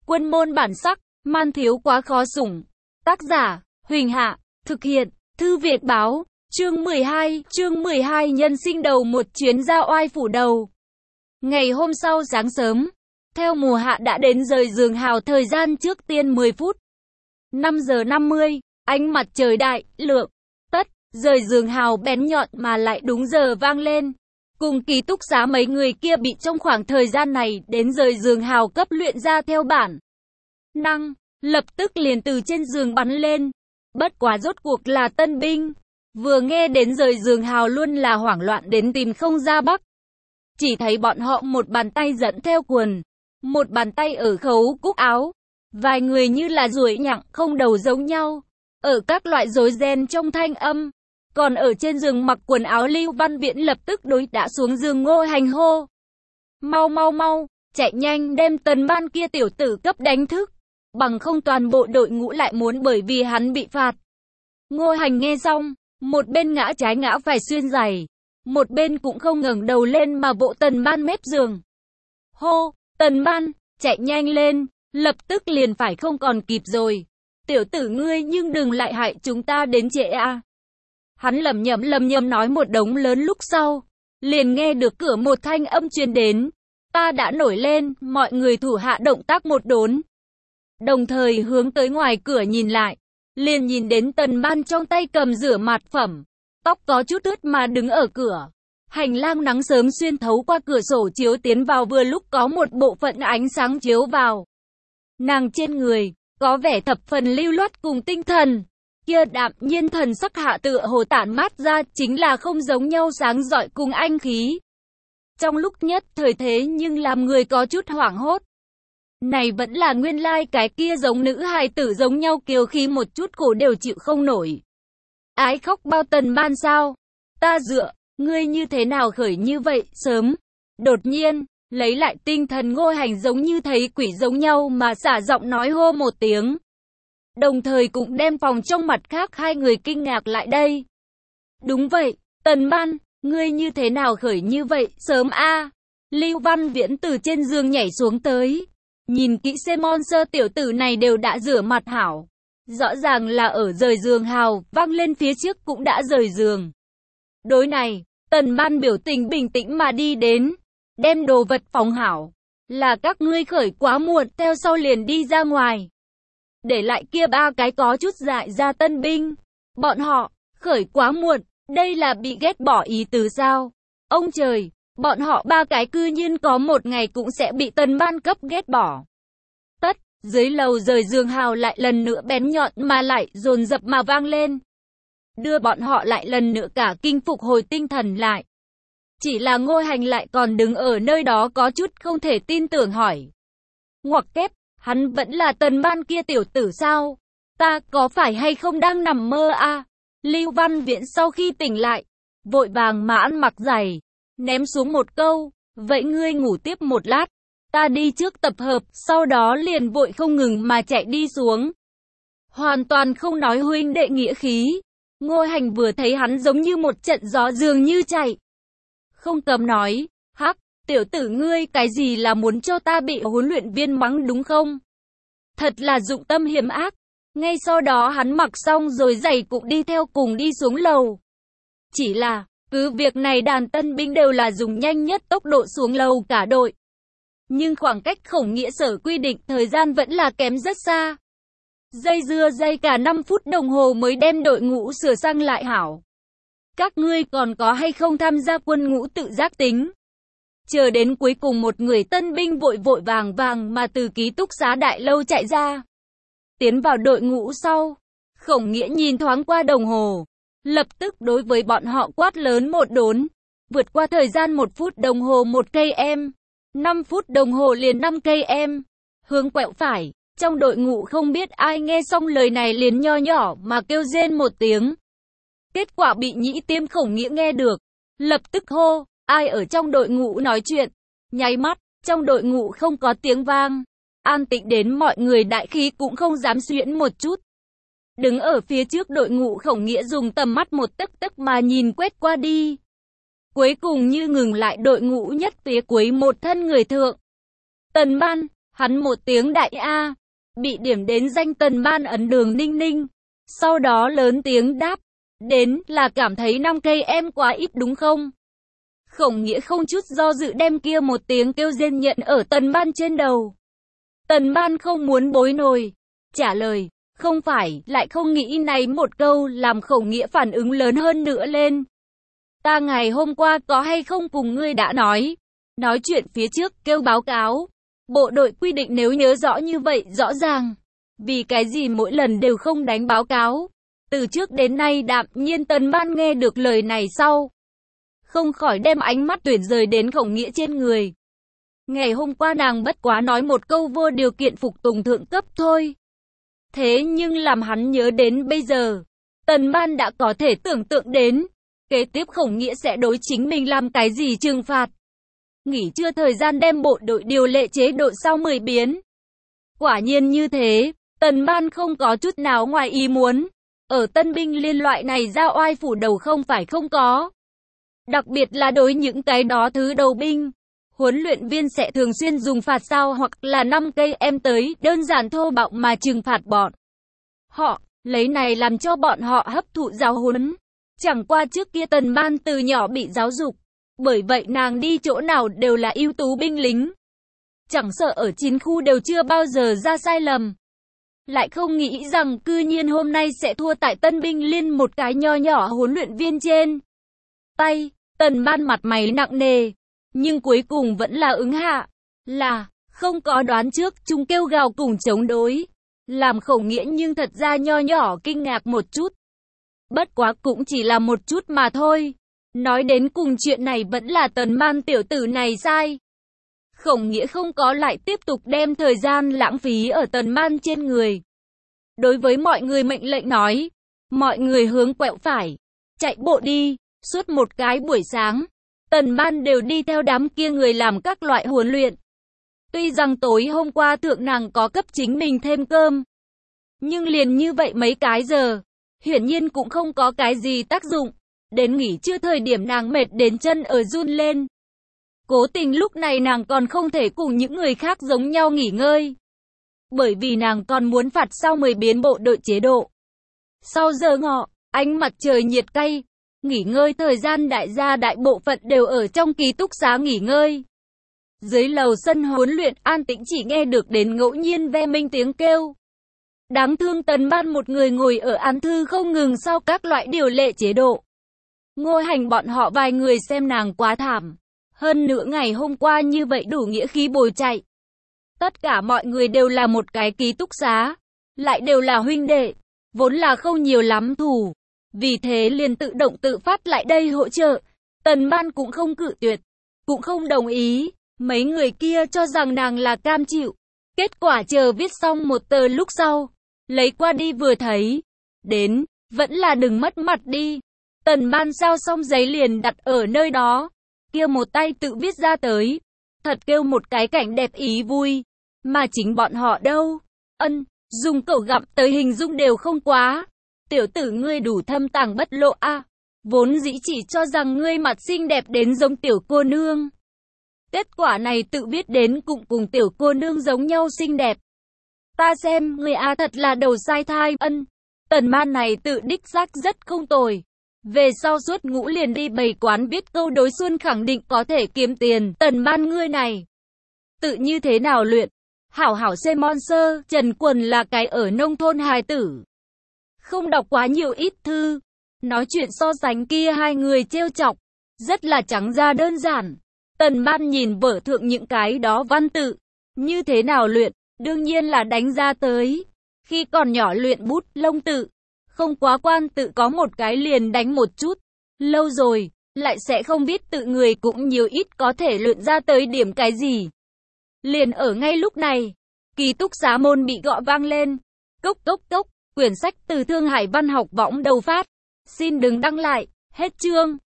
Quân môn bản sắc, man thiếu quá khó sủng. Tác giả, Huỳnh Hạ, thực hiện, Thư Việt Báo, chương 12 nhân sinh đầu một chuyến ra oai phủ đầu. Ngày hôm sau sáng sớm, theo mùa hạ đã đến rời giường hào thời gian trước tiên 10 phút. 5 giờ 50, ánh mặt trời đại, lượng, tất, rời giường hào bén nhọn mà lại đúng giờ vang lên. Cùng ký túc xá mấy người kia bị trong khoảng thời gian này đến rời giường hào cấp luyện ra theo bản năng, lập tức liền từ trên giường bắn lên. Bất quá rốt cuộc là tân binh, vừa nghe đến rời giường hào luôn là hoảng loạn đến tìm không ra bắc. Chỉ thấy bọn họ một bàn tay dẫn theo quần, một bàn tay ở khấu cúc áo, vài người như là ruồi nhặng không đầu giống nhau, ở các loại rối ren trong thanh âm. Còn ở trên giường mặc quần áo Lưu Văn Viễn lập tức đối đã xuống giường Ngô Hành hô. Mau, chạy nhanh đem Tần Ban kia tiểu tử cấp đánh thức, bằng không toàn bộ đội ngũ lại muốn bởi vì hắn bị phạt. Ngô Hành nghe xong, một bên ngã trái ngã phải xuyên giày, một bên cũng không ngẩng đầu lên mà vỗ Tần Ban mép giường. Hô, Tần Ban, chạy nhanh lên, lập tức liền phải không còn kịp rồi. Tiểu tử ngươi nhưng đừng lại hại chúng ta đến trễ a. Hắn lẩm nhẩm nói một đống lớn lúc sau, liền nghe được cửa một thanh âm truyền đến. Ta đã nổi lên, mọi người thủ hạ động tác một đốn. Đồng thời hướng tới ngoài cửa nhìn lại, liền nhìn đến Tần Ban trong tay cầm rửa mặt phẩm, tóc có chút ướt mà đứng ở cửa. Hành lang nắng sớm xuyên thấu qua cửa sổ chiếu tiến vào vừa lúc có một bộ phận ánh sáng chiếu vào. Nàng trên người, có vẻ thập phần lưu loát cùng tinh thần. Kia đạm nhiên thần sắc hạ tựa hồ tản mát ra chính là không giống nhau sáng rọi cùng anh khí. Trong lúc nhất thời thế nhưng làm người có chút hoảng hốt. Này vẫn là nguyên lai cái kia giống nữ hài tử giống nhau kiều khí một chút cổ đều chịu không nổi. Ái khóc bao Tần Ban sao? Ta dựa, ngươi như thế nào khởi như vậy, sớm. Đột nhiên, lấy lại tinh thần Ngô Hành giống như thấy quỷ giống nhau mà xả giọng nói hô một tiếng. Đồng thời cũng đem phòng trong mặt khác hai người kinh ngạc lại đây. Đúng vậy, Tần Ban, ngươi như thế nào khởi như vậy, sớm a. Lưu Văn Viễn từ trên giường nhảy xuống tới. Nhìn kỹ xem monster tiểu tử này đều đã rửa mặt hảo. Rõ ràng là ở rời giường hào, vang lên phía trước cũng đã rời giường. Đối này, Tần Ban biểu tình bình tĩnh mà đi đến. Đem đồ vật phòng hảo. Là các ngươi khởi quá muộn, theo sau liền đi ra ngoài. Để lại kia ba cái có chút dại ra tân binh. Bọn họ, khởi quá muộn, đây là bị ghét bỏ ý tứ sao? Ông trời, bọn họ ba cái cư nhiên có một ngày cũng sẽ bị Tần Ban cấp ghét bỏ. Tất, dưới lầu rời giường hào lại lần nữa bén nhọn mà lại dồn dập mà vang lên. Đưa bọn họ lại lần nữa cả kinh phục hồi tinh thần lại. Chỉ là Ngô Hành lại còn đứng ở nơi đó có chút không thể tin tưởng hỏi. Ngoặc kép, hắn vẫn là Tần Ban kia tiểu tử sao? Ta có phải hay không đang nằm mơ a? Lưu Văn Viễn sau khi tỉnh lại, vội vàng mà ăn mặc giày, ném xuống một câu, vậy ngươi ngủ tiếp một lát, ta đi trước tập hợp, sau đó liền vội không ngừng mà chạy đi xuống. Hoàn toàn không nói huynh đệ nghĩa khí. Ngô Hành vừa thấy hắn giống như một trận gió dường như chạy. Không cầm nói, hắc, tiểu tử ngươi cái gì là muốn cho ta bị huấn luyện viên mắng đúng không? Thật là dụng tâm hiểm ác. Ngay sau đó hắn mặc xong rồi giày cũng đi theo cùng đi xuống lầu. Chỉ là, cứ việc này đàn tân binh đều là dùng nhanh nhất tốc độ xuống lầu cả đội. Nhưng khoảng cách Khổng Nghĩa Sở quy định thời gian vẫn là kém rất xa. Dây dưa dây cả 5 phút đồng hồ mới đem đội ngũ sửa sang lại hảo. Các ngươi còn có hay không tham gia quân ngũ tự giác tính? Chờ đến cuối cùng một người tân binh vội vàng mà từ ký túc xá đại lâu chạy ra. Tiến vào đội ngũ sau, Khổng Nghĩa nhìn thoáng qua đồng hồ, lập tức đối với bọn họ quát lớn một đốn. Vượt qua thời gian 1 phút đồng hồ 1 cây em, 5 phút đồng hồ liền 5 cây em. Hướng quẹo phải, trong đội ngũ không biết ai nghe xong lời này liền nho nhỏ mà kêu rên một tiếng. Kết quả bị Nhĩ Tiêm Khổng Nghĩa nghe được, lập tức hô, ai ở trong đội ngũ nói chuyện. Nháy mắt, trong đội ngũ không có tiếng vang. An tĩnh đến mọi người đại khí cũng không dám xuyễn một chút. Đứng ở phía trước đội ngũ Khổng Nghĩa dùng tầm mắt một tấc mà nhìn quét qua đi. Cuối cùng như ngừng lại đội ngũ nhất phía cuối một thân người thượng. Tần Ban, Hắn một tiếng đại A, bị điểm đến danh Tần Ban ấn Đường Ninh Ninh. Sau đó lớn tiếng đáp, đến là cảm thấy 5 cây em quá ít đúng không? Khổng Nghĩa không chút do dự đem kia một tiếng kêu rên nhận ở Tần Ban trên đầu. Tần Ban không muốn bối nổi, trả lời, không phải, lại không nghĩ này một câu làm Khổng Nghĩa phản ứng lớn hơn nữa lên. Ta ngày hôm qua có hay không cùng ngươi đã nói chuyện phía trước kêu báo cáo. Bộ đội quy định nếu nhớ rõ như vậy rõ ràng. Vì cái gì mỗi lần đều không đánh báo cáo? Từ trước đến nay đạm nhiên Tần Ban nghe được lời này sau. Không khỏi đem ánh mắt tuyển rời đến Khổng Nghĩa trên người. Ngày hôm qua nàng bất quá nói một câu vô điều kiện phục tùng thượng cấp thôi. Thế nhưng làm hắn nhớ đến bây giờ, Tần Ban đã có thể tưởng tượng đến, kế tiếp Khổng Nghĩa sẽ đối chính mình làm cái gì trừng phạt. Nghỉ trưa thời gian đem bộ đội điều lệ chế độ sau 10 biến. Quả nhiên như thế, Tần Ban không có chút nào ngoài ý muốn. Ở tân binh liên loại này ra oai phủ đầu không phải không có. Đặc biệt là đối những cái đó thứ đầu binh. Huấn luyện viên sẽ thường xuyên dùng phạt sao hoặc là 5 cây em tới đơn giản thô bạo mà trừng phạt bọn họ, lấy này làm cho bọn họ hấp thụ giáo huấn. Chẳng qua trước kia Tần Ban từ nhỏ bị giáo dục, bởi vậy nàng đi chỗ nào đều là ưu tú binh lính. Chẳng sợ ở chiến khu đều chưa bao giờ ra sai lầm. Lại không nghĩ rằng cư nhiên hôm nay sẽ thua tại tân binh liên một cái nho nhỏ huấn luyện viên trên tay. Tần Ban mặt mày nặng nề, nhưng cuối cùng vẫn là ứng hạ, là không có đoán trước chúng kêu gào cùng chống đối. Làm Khổng Nghĩa nhưng thật ra nho nhỏ kinh ngạc một chút. Bất quá cũng chỉ là một chút mà thôi. Nói đến cùng chuyện này vẫn là Tần Ban tiểu tử này sai. Khổng Nghĩa không có lại tiếp tục đem thời gian lãng phí ở Tần Ban trên người. Đối với mọi người mệnh lệnh nói, mọi người hướng quẹo phải, chạy bộ đi. Suốt một cái buổi sáng, Tần Ban đều đi theo đám kia người làm các loại huấn luyện. Tuy rằng tối hôm qua thượng nàng có cấp chính mình thêm cơm, nhưng liền như vậy mấy cái giờ, hiển nhiên cũng không có cái gì tác dụng. Đến nghỉ trưa thời điểm nàng mệt đến chân ở run lên. Cố tình lúc này nàng còn không thể cùng những người khác giống nhau nghỉ ngơi. Bởi vì nàng còn muốn phạt sau 10 biến bộ đội chế độ. Sau giờ ngọ, ánh mặt trời nhiệt cay, nghỉ ngơi thời gian đại gia đại bộ phận đều ở trong ký túc xá nghỉ ngơi. Dưới lầu sân huấn luyện an tĩnh chỉ nghe được đến ngẫu nhiên ve minh tiếng kêu. Đáng thương Tần Ban một người ngồi ở án thư không ngừng sau các loại điều lệ chế độ. Ngôi hành bọn họ vài người xem nàng quá thảm. Hơn nữa ngày hôm qua như vậy đủ nghĩa khí bồi chạy. Tất cả mọi người đều là một cái ký túc xá, lại đều là huynh đệ, vốn là không nhiều lắm thù. Vì thế liền tự động tự phát lại đây hỗ trợ. Tần Ban cũng không cự tuyệt, cũng không đồng ý. Mấy người kia cho rằng nàng là cam chịu. Kết quả chờ viết xong một tờ lúc sau, lấy qua đi vừa thấy, đến, vẫn là đừng mất mặt đi. Tần Ban sao xong giấy liền đặt ở nơi đó, kia một tay tự viết ra tới. Thật kêu một cái cảnh đẹp ý vui, mà chính bọn họ đâu. Dùng cẩu gặm tới hình dung đều không quá. Tiểu tử ngươi đủ thâm tàng bất lộ a. Vốn dĩ chỉ cho rằng ngươi mặt xinh đẹp đến giống tiểu cô nương. Kết quả này tự biết đến cũng cùng tiểu cô nương giống nhau xinh đẹp. Ta xem ngươi a thật là đầu sai thai. Tần Ban này tự đích xác rất không tồi. Về sau suốt ngũ liền đi bày quán viết câu đối xuân khẳng định có thể kiếm tiền. Tần Ban ngươi này tự như thế nào luyện? Hảo hảo xem monster. Trần Quần là cái ở nông thôn hài tử, không đọc quá nhiều ít thư. Nói chuyện so sánh kia hai người trêu chọc, rất là trắng ra đơn giản. Tần Ban nhìn vở thượng những cái đó văn tự, như thế nào luyện, đương nhiên là đánh ra tới. Khi còn nhỏ luyện bút lông tự, không quá quan tự có một cái liền đánh một chút. Lâu rồi, lại sẽ không biết tự người cũng nhiều ít có thể luyện ra tới điểm cái gì. Liền ở ngay lúc này, ký túc xá môn bị gõ vang lên. Cốc cốc cốc, quyển sách từ Thương Hải Văn học võng đầu phát. Xin đừng đăng lại, hết chương.